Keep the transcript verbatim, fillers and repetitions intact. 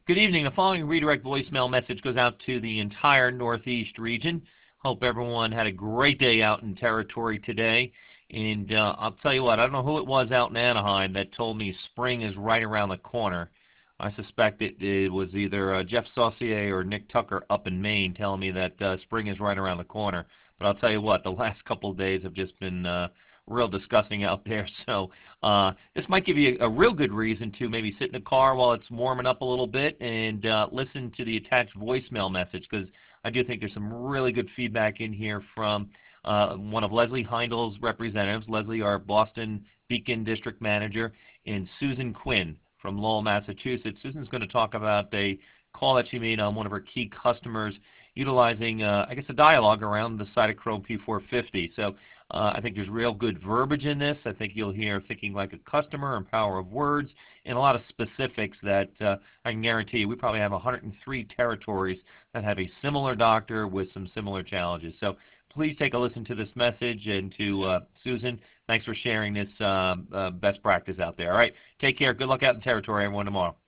Good evening. The following redirect voicemail message goes out to the entire Northeast region. Hope everyone had a great day out in territory today. And uh, I'll tell you what, I don't know who it was out in Anaheim that told me spring is right around the corner. I suspect it, it was either uh, Jeff Saucier or Nick Tucker up in Maine telling me that uh, spring is right around the corner. But I'll tell you what, the last couple of days have just been uh, real disgusting out there. So uh, this might give you a, a real good reason to maybe sit in the car while it's warming up a little bit and uh, listen to the attached voicemail message, because I do think there's some really good feedback in here from uh, one of Leslie Heindel's representatives, Leslie, our Boston Beacon District Manager, and Susan Quinn from Lowell, Massachusetts. Susan's going to talk about a call that she made on one of her key customers utilizing, uh, I guess, a dialogue around the Cytochrome P four fifty. So uh, I think there's real good verbiage in this. I think you'll hear thinking like a customer and power of words and a lot of specifics that uh, I can guarantee you we probably have one hundred three territories that have a similar doctor with some similar challenges. So please take a listen to this message, and to uh, Susan, thanks for sharing this uh, uh, best practice out there. All right, take care. Good luck out in territory, everyone, tomorrow.